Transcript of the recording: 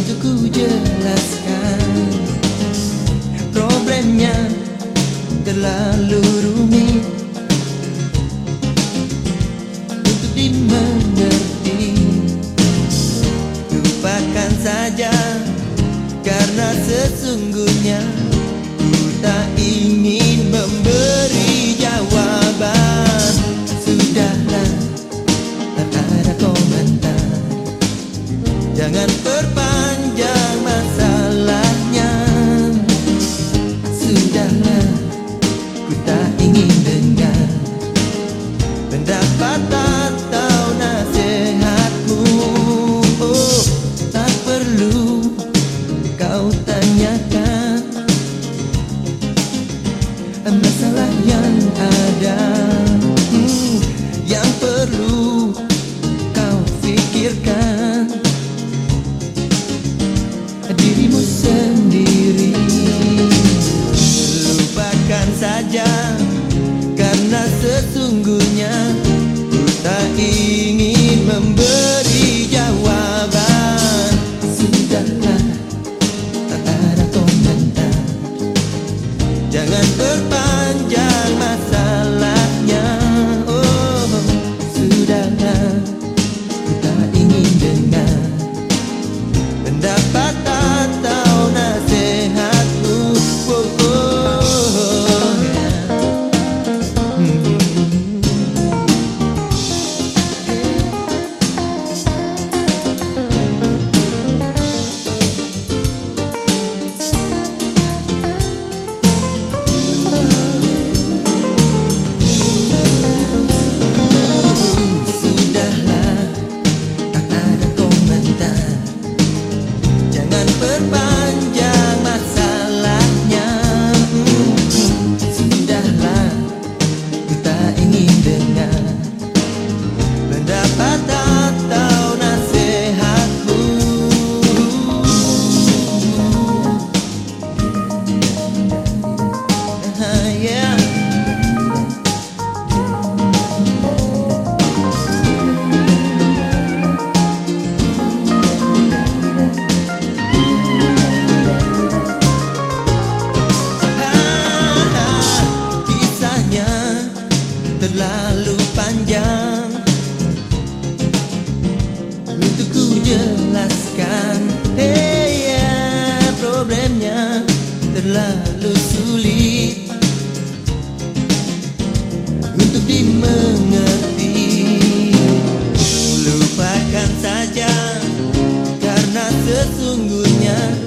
untuk ku jelaskan. Problemnya terlalu rumit untuk dimengerti. Lupakan saja, karena sesungguhnya ku tak ingin memberi jawaban. Sudahlah, tak ada komentar. Jangan perpanjang masalahnya. Sudahlah, ku tak ingin dengar pendapat atau nasihatmu. Oh, tak perlu kau tanyakan masalah yang ada. Yang perlu kau pikirkan dirimu sendiri. Lupakan saja, karena sesungguhnya ku tak ingin memberi jawaban. Sudahlah, tak ada komentar. Jangan perpanjang masalahnya. Oh, sudahlah, ku tak ingin dengar pendapat atau nasihatmu. Oh, oh, oh. Sudahlah, tak ada komentar. Jangan perpanjang masalahnya. Sudahlah, ku tak ingin dengar pendapat atau nasihatmu. Yeah. Kisahnya terlalu panjang untuk ku jelaskan. Hey, yeah, problemnya terlalu sulit untuk dimengerti. Lupakan saja, karena sesungguhnya